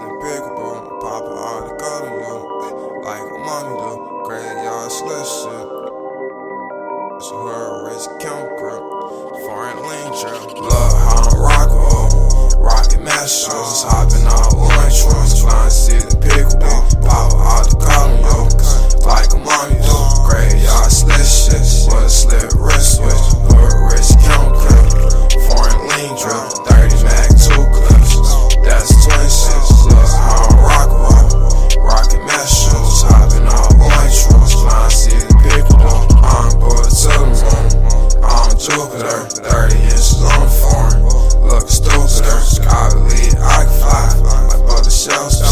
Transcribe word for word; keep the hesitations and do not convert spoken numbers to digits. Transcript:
the pickleball, pop all the golden you, like a mommy do, graveyard slut shit. So her rich count grip, foreign lane trip. Love how I'm rockin', rockin' masters, hopping all orange trucks, trying to see the pickleball, pop all the golden you, like a mommy do, graveyard slut shit, with a slip wrist switch. Her rich count grip, foreign lane drip, thirty mag two clips, that's twin shit. Look how I'm rockin', rockin' masters, hopping all orange trucks, trying to see the pickleball. I'm bored to the moon, I'm Jupiter, thirty inches on the foreign, look stupider, Sky believe I can fly, like butter shells.